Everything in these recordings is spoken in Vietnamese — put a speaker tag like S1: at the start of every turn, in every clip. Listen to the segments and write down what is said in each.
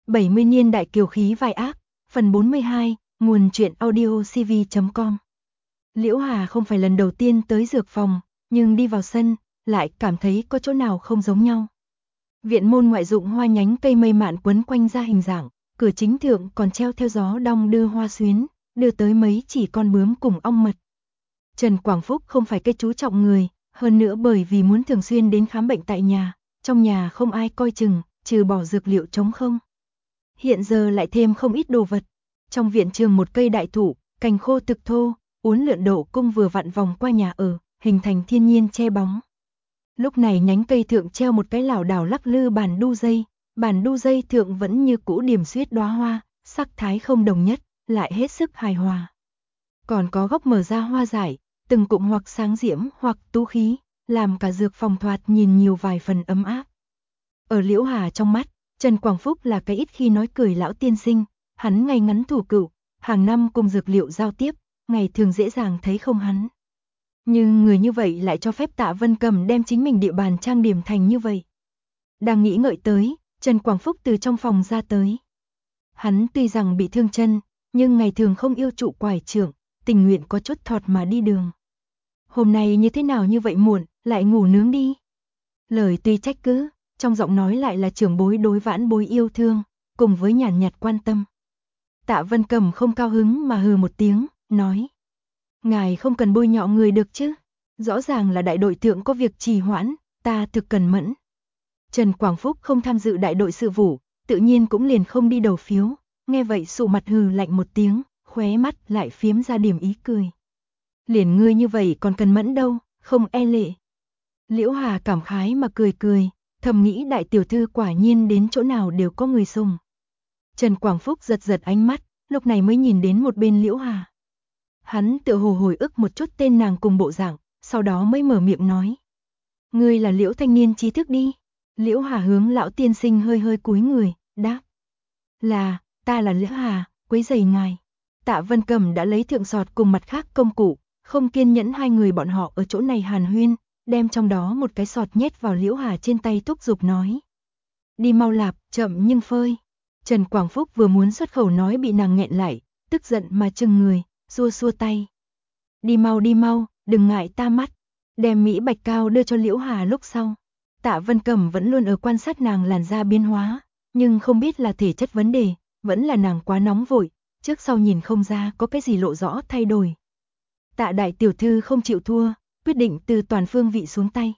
S1: 70 niên đại kiều khí vai ác, phần 42, nguồn truyện audio cv.com. Liễu Hà không phải lần đầu tiên tới dược phòng, nhưng đi vào sân, lại cảm thấy có chỗ nào không giống nhau. Viện môn ngoại dụng hoa nhánh cây mây mạn quấn quanh ra hình dạng, cửa chính thượng còn treo theo gió đong đưa hoa xuyến, đưa tới mấy chỉ con bướm cùng ong mật. Trần Quảng Phúc không phải cái chú trọng người, hơn nữa bởi vì muốn thường xuyên đến khám bệnh tại nhà, trong nhà không ai coi chừng, trừ bỏ dược liệu trống không. Hiện giờ lại thêm không ít đồ vật. Trong viện trường một cây đại thụ, cành khô thực thô, uốn lượn độ cung vừa vặn vòng qua nhà ở, hình thành thiên nhiên che bóng. Lúc này nhánh cây thượng treo một cái lảo đảo lắc lư bản đu dây thượng vẫn như cũ điểm xuyết đóa hoa, sắc thái không đồng nhất, lại hết sức hài hòa. Còn có góc mở ra hoa dại, từng cụm hoặc sáng diễm hoặc tú khí, làm cả dược phòng thoạt nhìn nhiều vài phần ấm áp. Ở Liễu Hà trong mắt, Trần Quảng Phúc là cái ít khi nói cười lão tiên sinh, hắn ngay ngắn thủ cựu, hàng năm cùng dược liệu giao tiếp, ngày thường dễ dàng thấy không hắn. Nhưng người như vậy lại cho phép Tạ Vân Cầm đem chính mình địa bàn trang điểm thành như vậy. Đang nghĩ ngợi tới, Trần Quảng Phúc từ trong phòng ra tới. Hắn tuy rằng bị thương chân, nhưng ngày thường không yêu trụ quải trưởng, tình nguyện có chút thọt mà đi đường. Hôm nay như thế nào như vậy muộn, lại ngủ nướng đi. Lời tuy trách cứ, trong giọng nói lại là trưởng bối đối vãn bối yêu thương, cùng với nhàn nhạt quan tâm. Tạ Vân Cầm không cao hứng mà hừ một tiếng, nói. Ngài không cần bôi nhọ người được chứ, rõ ràng là đại đội thượng có việc trì hoãn, ta thực cần mẫn. Trần Quảng Phúc không tham dự đại đội sự vụ, tự nhiên cũng liền không đi đầu phiếu, nghe vậy sụ mặt hừ lạnh một tiếng, khóe mắt lại phiếm ra điểm ý cười. Liền ngươi như vậy còn cần mẫn đâu, không e lệ. Liễu Hà cảm khái mà cười, thầm nghĩ đại tiểu thư quả nhiên đến chỗ nào đều có người sùng. Trần Quảng Phúc giật ánh mắt, lúc này mới nhìn đến một bên Liễu Hà. Hắn tựa hồ hồi ức một chút tên nàng cùng bộ dạng, sau đó mới mở miệng nói. Ngươi là Liễu thanh niên trí thức đi. Liễu Hà hướng lão tiên sinh hơi cúi người, đáp. Ta là Liễu Hà, quấy rầy ngài. Tạ Vân Cầm đã lấy thượng sọt cùng mặt khác công cụ, không kiên nhẫn hai người bọn họ ở chỗ này hàn huyên, đem trong đó một cái sọt nhét vào Liễu Hà trên tay thúc giục nói. Đi mau lạp, chậm nhưng phơi. Trần Quảng Phúc vừa muốn xuất khẩu nói bị nàng nghẹn lại, tức giận mà chừng người, xua tay. Đi mau, đừng ngại ta mắt. Đem Mỹ Bạch Cao đưa cho Liễu Hà lúc sau. Tạ Vân Cầm vẫn luôn ở quan sát nàng làn da biến hóa, nhưng không biết là thể chất vấn đề, vẫn là nàng quá nóng vội, trước sau nhìn không ra có cái gì lộ rõ thay đổi. Tạ đại tiểu thư không chịu thua, quyết định từ toàn phương vị xuống tay.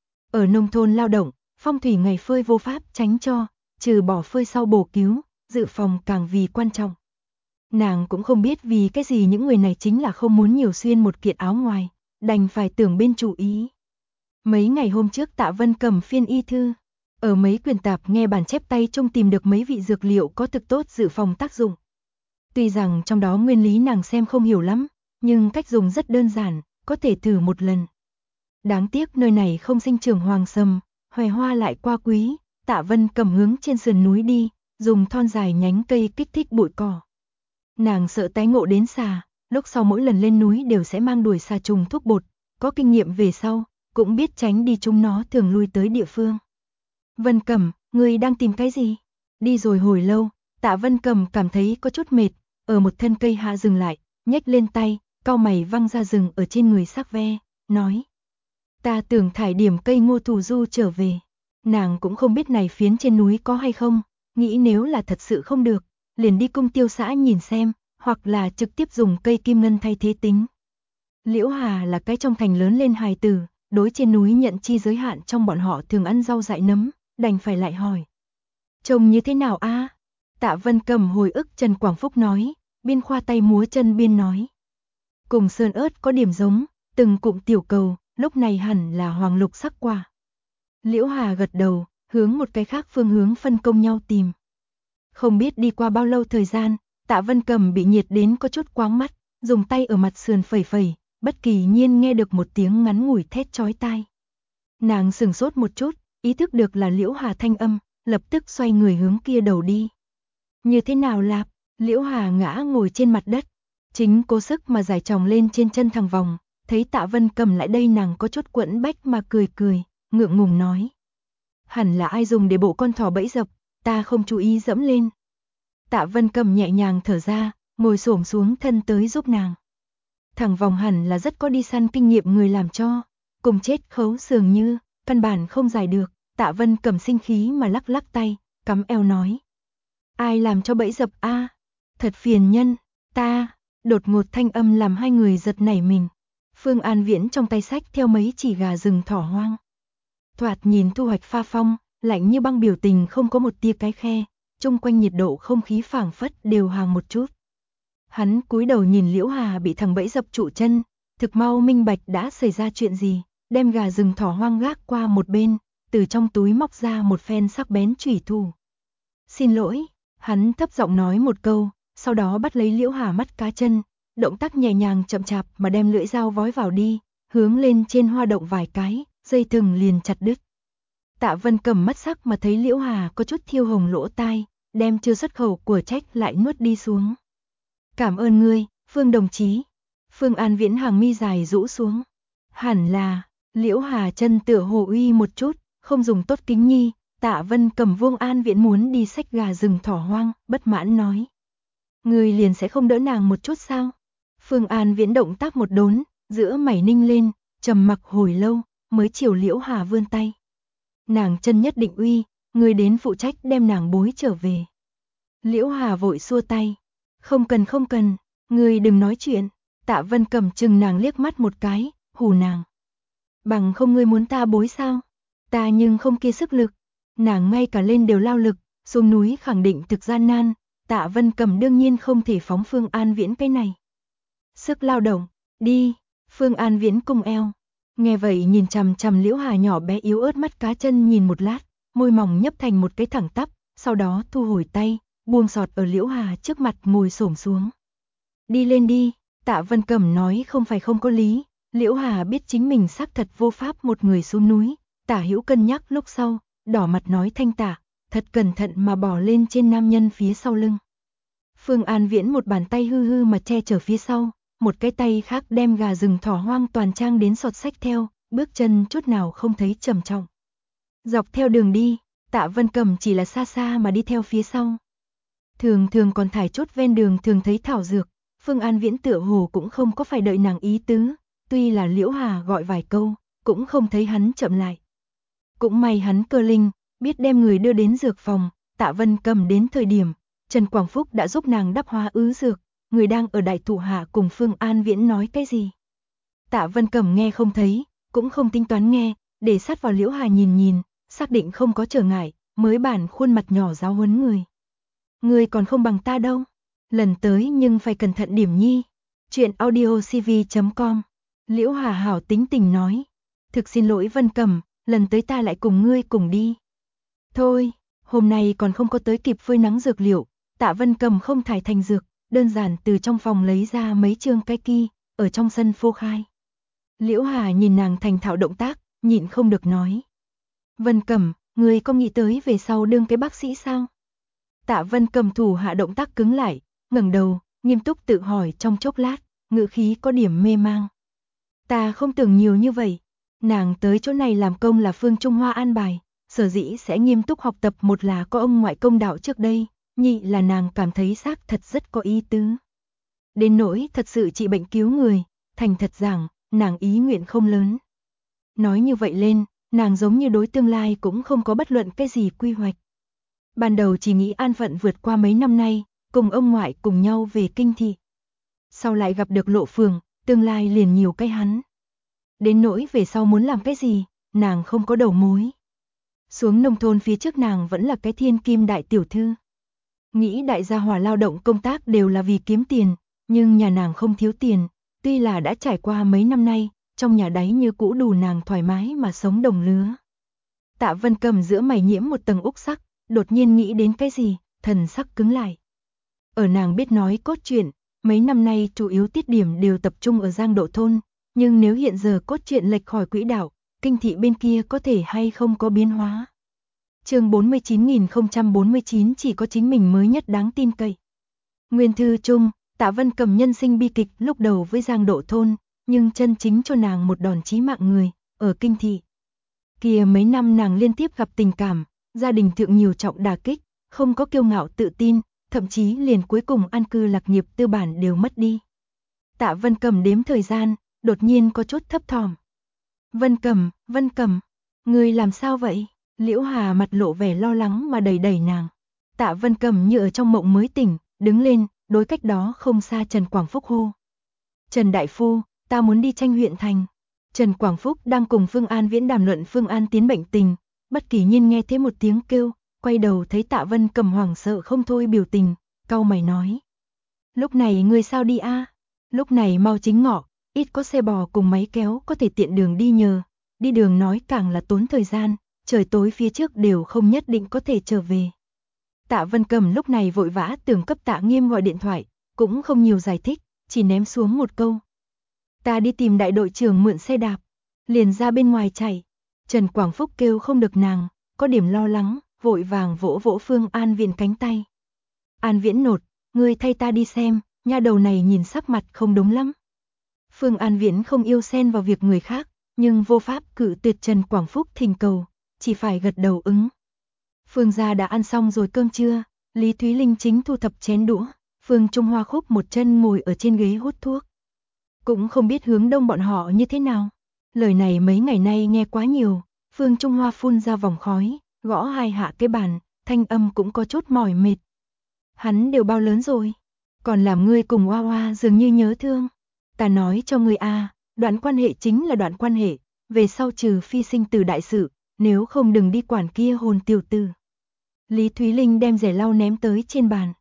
S1: Ở nông thôn lao động, phong thủy ngày phơi vô pháp tránh cho, trừ bỏ phơi sau bổ cứu, dự phòng càng vì quan trọng. Nàng cũng không biết vì cái gì những người này chính là không muốn nhiều xuyên một kiện áo ngoài, đành phải tưởng bên chủ ý. Mấy ngày hôm trước Tạ Vân Cầm phiên y thư, ở mấy quyển tạp nghe bản chép tay trông tìm được mấy vị dược liệu có thực tốt dự phòng tác dụng. Tuy rằng trong đó nguyên lý nàng xem không hiểu lắm, nhưng cách dùng rất đơn giản, có thể thử một lần. Đáng tiếc nơi này không sinh trưởng hoàng sầm, hoè hoa lại qua quý, Tạ Vân Cầm hướng trên sườn núi đi, dùng thon dài nhánh cây kích thích bụi cỏ. Nàng sợ tái ngộ đến xà, lúc sau mỗi lần lên núi đều sẽ mang đuổi xà trùng thuốc bột, có kinh nghiệm về sau, cũng biết tránh đi chúng nó thường lui tới địa phương. Vân Cầm, ngươi đang tìm cái gì? Đi rồi hồi lâu, Tạ Vân Cầm cảm thấy có chút mệt, ở một thân cây hạ dừng lại, nhếch lên tay, cau mày văng ra rừng ở trên người sắc ve, nói. Ta tưởng thải điểm cây ngô thủ du trở về. Nàng cũng không biết này phiến trên núi có hay không, nghĩ nếu là thật sự không được, liền đi cung tiêu xã nhìn xem, hoặc là trực tiếp dùng cây kim ngân thay thế tính. Liễu Hà là cái trong thành lớn lên hài tử, đối trên núi nhận chi giới hạn trong bọn họ thường ăn rau dại nấm, đành phải lại hỏi. Trông như thế nào a? Tạ Vân Cầm hồi ức Trần Quảng Phúc nói, biên khoa tay múa chân biên nói. Cùng sơn ớt có điểm giống, từng cụm tiểu cầu, lúc này hẳn là hoàng lục sắc quả. Liễu Hà gật đầu, hướng một cái khác phương hướng phân công nhau tìm. Không biết đi qua bao lâu thời gian, Tạ Vân Cầm bị nhiệt đến có chút quáng mắt, dùng tay ở mặt sườn phẩy, bất kỳ nhiên nghe được một tiếng ngắn ngủi thét chói tai. Nàng sửng sốt một chút, ý thức được là Liễu Hà thanh âm, lập tức xoay người hướng kia đầu đi. Như thế nào lạp? Liễu Hà ngã ngồi trên mặt đất, chính cố sức mà giải tròng lên trên chân thằng vòng, thấy Tạ Vân Cầm lại đây nàng có chút quẫn bách mà cười, ngượng ngùng nói. Hẳn là ai dùng để bộ con thỏ bẫy dập, ta không chú ý dẫm lên. Tạ Vân Cầm nhẹ nhàng thở ra, ngồi xổm xuống thân tới giúp nàng. Thằng Vòng hẳn là rất có đi săn kinh nghiệm người làm cho, cùng chết khấu dường như, căn bản không giải được. Tạ Vân Cầm sinh khí mà lắc lắc tay, cắm eo nói. Ai làm cho bẫy dập a? Thật phiền nhân, ta. Đột ngột thanh âm làm hai người giật nảy mình. Phương An Viễn trong tay xách theo mấy chỉ gà rừng thỏ hoang. Thoạt nhìn thu hoạch pha phong, lạnh như băng, biểu tình không có một tia cái khe, chung quanh nhiệt độ không khí phảng phất đều hàng một chút. Hắn cúi đầu nhìn Liễu Hà bị thằng bẫy dập trụ chân, thực mau minh bạch đã xảy ra chuyện gì, đem gà rừng thỏ hoang gác qua một bên, từ trong túi móc ra một phen sắc bén chủy thủ. Xin lỗi, hắn thấp giọng nói một câu, sau đó bắt lấy Liễu Hà mắt cá chân, động tác nhẹ nhàng chậm chạp mà đem lưỡi dao vói vào đi, hướng lên trên hoa động vài cái, dây thừng liền chặt đứt. Tạ Vân Cầm mắt sắc mà thấy Liễu Hà có chút thiêu hồng lỗ tai, đem chưa xuất khẩu của trách lại nuốt đi xuống. Cảm ơn ngươi, Phương đồng chí. Phương An Viễn hàng mi dài rũ xuống. Hẳn là, Liễu Hà chân tựa hồ uy một chút, không dùng tốt kính nhi. Tạ Vân Cầm Vương An Viễn muốn đi xách gà rừng thỏ hoang, bất mãn nói. Ngươi liền sẽ không đỡ nàng một chút sao? Phương An Viễn động tác một đốn, giữa mày ninh lên, trầm mặc hồi lâu, mới chiều Liễu Hà vươn tay. Nàng chân nhất định uy, ngươi đến phụ trách đem nàng bối trở về. Liễu Hà vội xua tay. Không cần, ngươi đừng nói chuyện. Tạ Vân Cầm chừng nàng liếc mắt một cái, hù nàng. Bằng không ngươi muốn ta bối sao? Ta nhưng không kia sức lực. Nàng ngay cả lên đều lao lực, xuống núi khẳng định thực gian nan. Tạ Vân Cầm đương nhiên không thể phóng Phương An Viễn cái này. Sức lao động, đi. Phương An Viễn cung eo. Nghe vậy nhìn chằm chằm Liễu Hà nhỏ bé yếu ớt mắt cá chân nhìn một lát, môi mỏng nhấp thành một cái thẳng tắp, sau đó thu hồi tay, buông sọt ở Liễu Hà trước mặt ngồi xổm xuống. Đi lên đi, Tạ Vân Cầm nói không phải không có lý. Liễu Hà biết chính mình xác thật vô pháp một người xuống núi, tả hữu cân nhắc lúc sau, đỏ mặt nói thanh tạ, thật cẩn thận mà bỏ lên trên nam nhân phía sau lưng. Phương An Viễn một bàn tay hư hư mà che chở phía sau, một cái tay khác đem gà rừng thỏ hoang toàn trang đến sọt xách theo, bước chân chút nào không thấy trầm trọng. Dọc theo đường đi, Tạ Vân Cầm chỉ là xa xa mà đi theo phía sau. Thường thường còn thải chốt ven đường thường thấy thảo dược, Phương An Viễn tựa hồ cũng không có phải đợi nàng ý tứ, tuy là Liễu Hà gọi vài câu, cũng không thấy hắn chậm lại. Cũng may hắn cơ linh, biết đem người đưa đến dược phòng. Tạ Vân Cầm đến thời điểm, Trần Quảng Phúc đã giúp nàng đắp hóa ứ dược, người đang ở đại thủ hạ cùng Phương An Viễn nói cái gì. Tạ Vân Cầm nghe không thấy, cũng không tính toán nghe, để sát vào Liễu Hà nhìn nhìn, xác định không có trở ngại, mới bản khuôn mặt nhỏ giáo huấn người. Người còn không bằng ta đâu, lần tới nhưng phải cẩn thận điểm nhi. Chuyện audiocv.com. Liễu Hà hảo tính tình nói. Thực xin lỗi Vân Cầm, lần tới ta lại cùng ngươi cùng đi. Thôi, hôm nay còn không có tới kịp phơi nắng dược liệu, Tạ Vân Cầm không thải thành dược, đơn giản từ trong phòng lấy ra mấy chương cái ki, ở trong sân phô khai. Liễu Hà nhìn nàng thành thạo động tác, nhịn không được nói. Vân Cầm, ngươi có nghĩ tới về sau đương cái bác sĩ sao? Tạ Vân Cầm thủ hạ động tác cứng lại, ngẩng đầu, nghiêm túc tự hỏi trong chốc lát, ngữ khí có điểm mê mang. Ta không tưởng nhiều như vậy, nàng tới chỗ này làm công là Phương Trung Hoa an bài, sở dĩ sẽ nghiêm túc học tập, một là có ông ngoại công đạo trước đây, nhị là nàng cảm thấy xác thật rất có ý tứ. Đến nỗi thật sự trị bệnh cứu người, thành thật giảng, nàng ý nguyện không lớn. Nói như vậy lên, nàng giống như đối tương lai cũng không có bất luận cái gì quy hoạch. Ban đầu chỉ nghĩ an phận vượt qua mấy năm nay, cùng ông ngoại cùng nhau về kinh thị. Sau lại gặp được Lộ Phường, tương lai liền nhiều cái hắn. Đến nỗi về sau muốn làm cái gì, nàng không có đầu mối. Xuống nông thôn phía trước nàng vẫn là cái thiên kim đại tiểu thư. Nghĩ đại gia hỏa lao động công tác đều là vì kiếm tiền, nhưng nhà nàng không thiếu tiền, tuy là đã trải qua mấy năm nay, trong nhà đáy như cũ đủ nàng thoải mái mà sống đồng lứa. Tạ Vân Cầm giữa mày nhiễm một tầng úc sắc, đột nhiên nghĩ đến cái gì, thần sắc cứng lại. Ở nàng biết nói cốt truyện, mấy năm nay chủ yếu tiết điểm đều tập trung ở Giang Độ thôn, nhưng nếu hiện giờ cốt truyện lệch khỏi quỹ đạo, kinh thị bên kia có thể hay không có biến hóa. Chương 49.049 chỉ có chính mình mới nhất đáng tin cậy. Nguyên thư chung, Tạ Vân Cầm nhân sinh bi kịch lúc đầu với Giang Độ thôn, nhưng chân chính cho nàng một đòn chí mạng người, ở kinh thị. Kia mấy năm nàng liên tiếp gặp tình cảm, gia đình thượng nhiều trọng đả kích, không có kiêu ngạo tự tin, thậm chí liền cuối cùng an cư lạc nghiệp tư bản đều mất đi. Tạ Vân Cầm đếm thời gian, đột nhiên có chút thấp thỏm. Vân Cầm, ngươi làm sao vậy? Liễu Hà mặt lộ vẻ lo lắng mà đẩy nàng. Tạ Vân Cầm như ở trong mộng mới tỉnh, đứng lên, đối cách đó không xa Trần Quảng Phúc hô. Trần Đại Phu, ta muốn đi tranh huyện thành. Trần Quảng Phúc đang cùng Phương An Viễn đàm luận Phương An Tiến bệnh tình, bất kỳ nhiên nghe thấy một tiếng kêu, quay đầu thấy Tạ Vân Cầm hoảng sợ không thôi biểu tình, cau mày nói. Lúc này ngươi sao đi a? Lúc này mau chính ngọ, ít có xe bò cùng máy kéo có thể tiện đường đi nhờ, đi đường nói càng là tốn thời gian, trời tối phía trước đều không nhất định có thể trở về. Tạ Vân Cầm lúc này vội vã tưởng cấp Tạ Nghiêm gọi điện thoại, cũng không nhiều giải thích, chỉ ném xuống một câu. Ta đi tìm đại đội trưởng mượn xe đạp, liền ra bên ngoài chạy. Trần Quảng Phúc kêu không được nàng, có điểm lo lắng, vội vàng vỗ vỗ Phương An Viễn cánh tay. An Viễn nột, ngươi thay ta đi xem, nha đầu này nhìn sắc mặt không đúng lắm. Phương An Viễn không yêu xen vào việc người khác, nhưng vô pháp cự tuyệt Trần Quảng Phúc thỉnh cầu, chỉ phải gật đầu ứng. Phương gia đã ăn xong rồi cơm trưa, Lý Thúy Linh chính thu thập chén đũa, Phương Trung Hoa Khúc một chân ngồi ở trên ghế hút thuốc. Cũng không biết hướng đông bọn họ như thế nào. Lời này mấy ngày nay nghe quá nhiều, Phương Trung Hoa phun ra vòng khói, gõ hai hạ cái bàn, thanh âm cũng có chút mỏi mệt. Hắn đều bao lớn rồi, còn làm ngươi cùng Hoa Hoa dường như nhớ thương. Ta nói cho ngươi đoạn quan hệ chính là đoạn quan hệ, về sau trừ phi sinh từ đại sự, nếu không đừng đi quản kia hồn tiểu tử. Lý Thúy Linh đem rẻ lau ném tới trên bàn.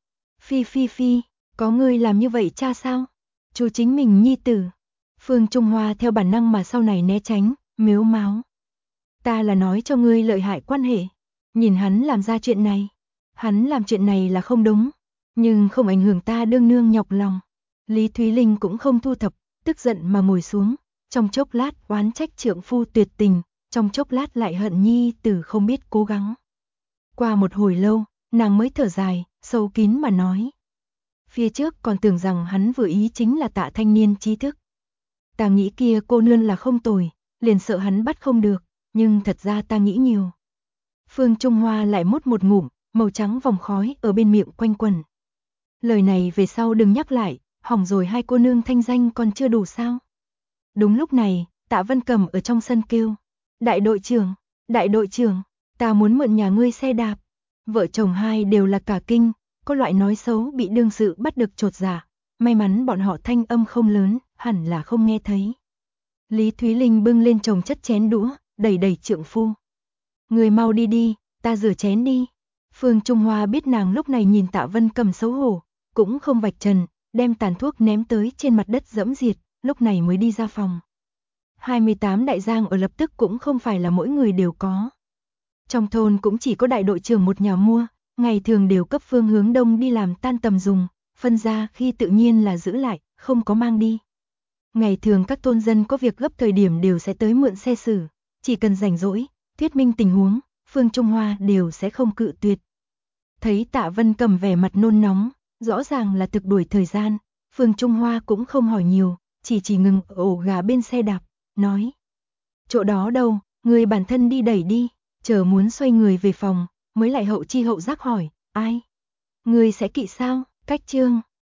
S1: Phi, có ngươi làm như vậy cha sao? Chú chính mình nhi tử. Phương Trung Hoa theo bản năng mà sau này né tránh, mếu máo. Ta là nói cho ngươi lợi hại quan hệ. Nhìn hắn làm ra chuyện này. Hắn làm chuyện này là không đúng, nhưng không ảnh hưởng ta đương nương nhọc lòng. Lý Thúy Linh cũng không thu thập, tức giận mà ngồi xuống, trong chốc lát oán trách trượng phu tuyệt tình, trong chốc lát lại hận nhi tử không biết cố gắng. Qua một hồi lâu, nàng mới thở dài, sâu kín mà nói. Phía trước còn tưởng rằng hắn vừa ý chính là Tạ thanh niên trí thức. Ta nghĩ kia cô nương là không tồi, liền sợ hắn bắt không được, nhưng thật ra ta nghĩ nhiều. Phương Trung Hoa lại mút một ngụm, màu trắng vòng khói ở bên miệng quanh quẩn. Lời này về sau đừng nhắc lại, hỏng rồi hai cô nương thanh danh còn chưa đủ sao. Đúng lúc này, Tạ Vân Cầm ở trong sân kêu. Đại đội trưởng, ta muốn mượn nhà ngươi xe đạp. Vợ chồng hai đều là cả kinh, có loại nói xấu bị đương sự bắt được chột dạ. May mắn bọn họ thanh âm không lớn, hẳn là không nghe thấy. Lý Thúy Linh bưng lên chồng chất chén đũa, đẩy trượng phu. Người mau đi, ta rửa chén đi. Phương Trung Hoa biết nàng lúc này nhìn Tạ Vân Cầm xấu hổ, cũng không vạch trần, đem tàn thuốc ném tới trên mặt đất dẫm diệt, lúc này mới đi ra phòng. 28 đại giang ở lập tức cũng không phải là mỗi người đều có. Trong thôn cũng chỉ có đại đội trưởng một nhà mua, ngày thường đều cấp Phương hướng đông đi làm tan tầm dùng, phân ra khi tự nhiên là giữ lại, không có mang đi. Ngày thường các thôn dân có việc gấp thời điểm đều sẽ tới mượn xe xử, chỉ cần rảnh rỗi, thuyết minh tình huống, Phương Trung Hoa đều sẽ không cự tuyệt. Thấy Tạ Vân Cầm vẻ mặt nôn nóng, rõ ràng là thực đuổi thời gian, Phương Trung Hoa cũng không hỏi nhiều, chỉ ngừng ở ổ gà bên xe đạp, nói. Chỗ đó đâu, người bản thân đi đẩy đi, chờ muốn xoay người về phòng, mới lại hậu chi hậu giác hỏi, ai? Người sẽ kỵ sao? Cách chương